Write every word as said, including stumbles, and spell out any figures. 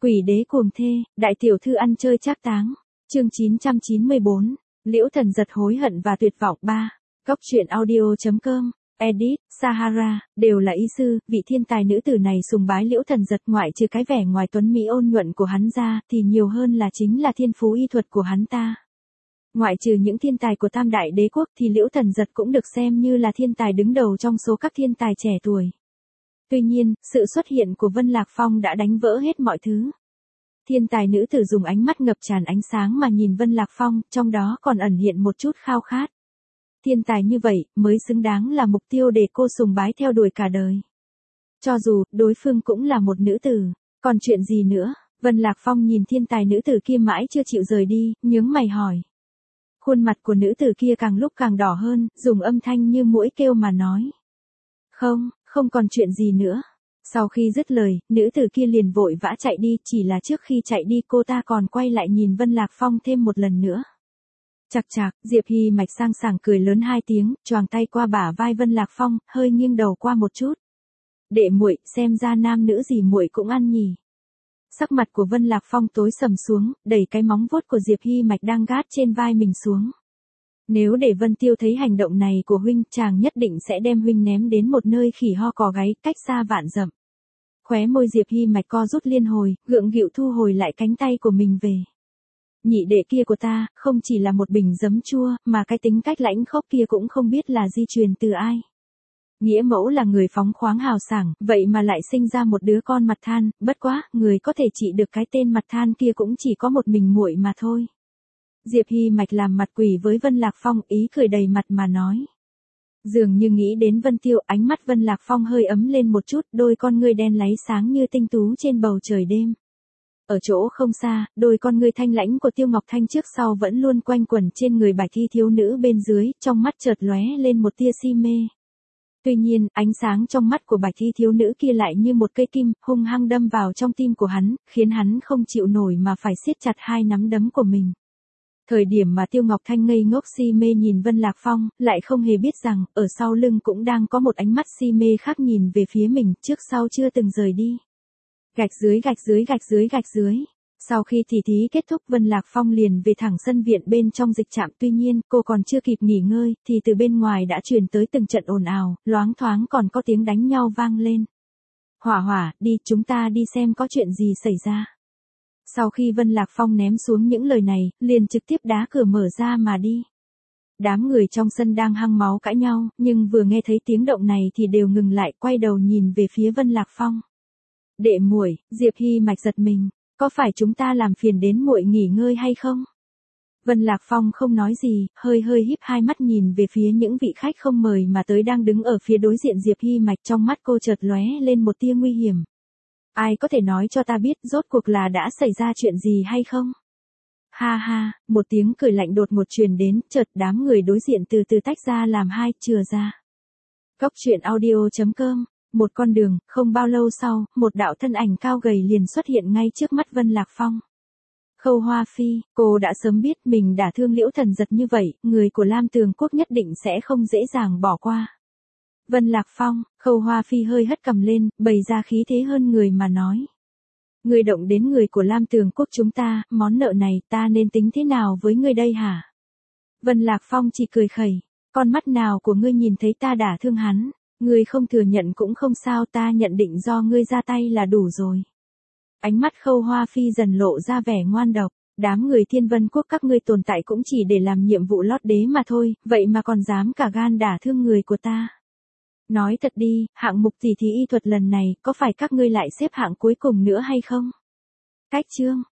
Quỷ đế cuồng thê, đại tiểu thư ăn chơi trác táng. Chương chín trăm chín mươi bốn, Liễu Thần Giật hối hận và tuyệt vọng ba. Góc truyện audio.com, edit, Sahara, đều là y sư, vị thiên tài nữ tử này sùng bái Liễu Thần Giật, ngoại trừ cái vẻ ngoài tuấn mỹ ôn nhuận của hắn ra, thì nhiều hơn là chính là thiên phú y thuật của hắn ta. Ngoại trừ những thiên tài của Tam Đại Đế Quốc thì Liễu Thần Giật cũng được xem như là thiên tài đứng đầu trong số các thiên tài trẻ tuổi. Tuy nhiên, sự xuất hiện của Vân Lạc Phong đã đánh vỡ hết mọi thứ. Thiên tài nữ tử dùng ánh mắt ngập tràn ánh sáng mà nhìn Vân Lạc Phong, trong đó còn ẩn hiện một chút khao khát. Thiên tài như vậy, mới xứng đáng là mục tiêu để cô sùng bái theo đuổi cả đời. Cho dù, đối phương cũng là một nữ tử, còn chuyện gì nữa? Vân Lạc Phong nhìn thiên tài nữ tử kia mãi chưa chịu rời đi, nhướng mày hỏi. Khuôn mặt của nữ tử kia càng lúc càng đỏ hơn, dùng âm thanh như muỗi kêu mà nói. Không, không còn chuyện gì nữa. Sau khi dứt lời, nữ tử kia liền vội vã chạy đi, chỉ là trước khi chạy đi cô ta còn quay lại nhìn Vân Lạc Phong thêm một lần nữa. Chạc chạc, Diệp Hy Mạch sang sảng cười lớn hai tiếng, choàng tay qua bả vai Vân Lạc Phong, hơi nghiêng đầu qua một chút. Đệ muội, xem ra nam nữ gì muội cũng ăn nhỉ. Sắc mặt của Vân Lạc Phong tối sầm xuống, đẩy cái móng vuốt của Diệp Hy Mạch đang gác trên vai mình xuống. Nếu để Vân Tiêu thấy hành động này của huynh, chàng nhất định sẽ đem huynh ném đến một nơi khỉ ho cò gáy, cách xa vạn dặm. Khóe môi Diệp Hy Mạch co rút liên hồi, gượng gịu thu hồi lại cánh tay của mình về. Nhị đệ kia của ta, không chỉ là một bình giấm chua, mà cái tính cách lãnh khốc kia cũng không biết là di truyền từ ai. Nghĩa mẫu là người phóng khoáng hào sảng, vậy mà lại sinh ra một đứa con mặt than, bất quá, người có thể trị được cái tên mặt than kia cũng chỉ có một mình muội mà thôi. Diệp Hy Mạch làm mặt quỷ với Vân Lạc Phong, ý cười đầy mặt mà nói. Dường như nghĩ đến Vân Tiêu, ánh mắt Vân Lạc Phong hơi ấm lên một chút, đôi con ngươi đen láy sáng như tinh tú trên bầu trời đêm. Ở chỗ không xa, đôi con ngươi thanh lãnh của Tiêu Ngọc Thanh trước sau vẫn luôn quanh quẩn trên người bạch y thiếu nữ bên dưới, trong mắt chợt lóe lên một tia si mê. Tuy nhiên, ánh sáng trong mắt của bạch y thiếu nữ kia lại như một cây kim, hung hăng đâm vào trong tim của hắn, khiến hắn không chịu nổi mà phải siết chặt hai nắm đấm của mình. Thời điểm mà Tiêu Ngọc Thanh ngây ngốc si mê nhìn Vân Lạc Phong, lại không hề biết rằng, ở sau lưng cũng đang có một ánh mắt si mê khác nhìn về phía mình, trước sau chưa từng rời đi. Gạch dưới gạch dưới gạch dưới gạch dưới. Sau khi tỉ thí kết thúc, Vân Lạc Phong liền về thẳng sân viện bên trong dịch trạm, tuy nhiên, cô còn chưa kịp nghỉ ngơi, thì từ bên ngoài đã truyền tới từng trận ồn ào, loáng thoáng còn có tiếng đánh nhau vang lên. Hỏa hỏa, đi, chúng ta đi xem có chuyện gì xảy ra. Sau khi Vân Lạc Phong ném xuống những lời này, liền trực tiếp đá cửa mở ra mà đi. Đám người trong sân đang hăng máu cãi nhau, nhưng vừa nghe thấy tiếng động này thì đều ngừng lại, quay đầu nhìn về phía Vân Lạc Phong. Đệ muội, Diệp Hy Mạch giật mình, có phải chúng ta làm phiền đến muội nghỉ ngơi hay không? Vân Lạc Phong không nói gì, hơi hơi híp hai mắt nhìn về phía những vị khách không mời mà tới đang đứng ở phía đối diện Diệp Hy Mạch, trong mắt cô chợt lóe lên một tia nguy hiểm. Ai có thể nói cho ta biết rốt cuộc là đã xảy ra chuyện gì hay không? Ha ha, một tiếng cười lạnh đột ngột truyền đến, chợt đám người đối diện từ từ tách ra làm hai, chừa ra. Góc truyện audio.com, một con đường, không bao lâu sau, một đạo thân ảnh cao gầy liền xuất hiện ngay trước mắt Vân Lạc Phong. Khâu Hoa Phi, cô đã sớm biết mình đả thương Liễu Thần Giật như vậy, người của Lam Tường Quốc nhất định sẽ không dễ dàng bỏ qua. Vân Lạc Phong, Khâu Hoa Phi hơi hất cằm lên, bày ra khí thế hơn người mà nói. Người động đến người của Lam Tường Quốc chúng ta, món nợ này ta nên tính thế nào với ngươi đây hả? Vân Lạc Phong chỉ cười khẩy, con mắt nào của ngươi nhìn thấy ta đả thương hắn, ngươi không thừa nhận cũng không sao, ta nhận định do ngươi ra tay là đủ rồi. Ánh mắt Khâu Hoa Phi dần lộ ra vẻ ngoan độc, đám người Thiên Vân Quốc các ngươi tồn tại cũng chỉ để làm nhiệm vụ lót đế mà thôi, vậy mà còn dám cả gan đả thương người của ta. Nói thật đi, hạng mục tỉ thí y thuật lần này, có phải các ngươi lại xếp hạng cuối cùng nữa hay không? Cách chương,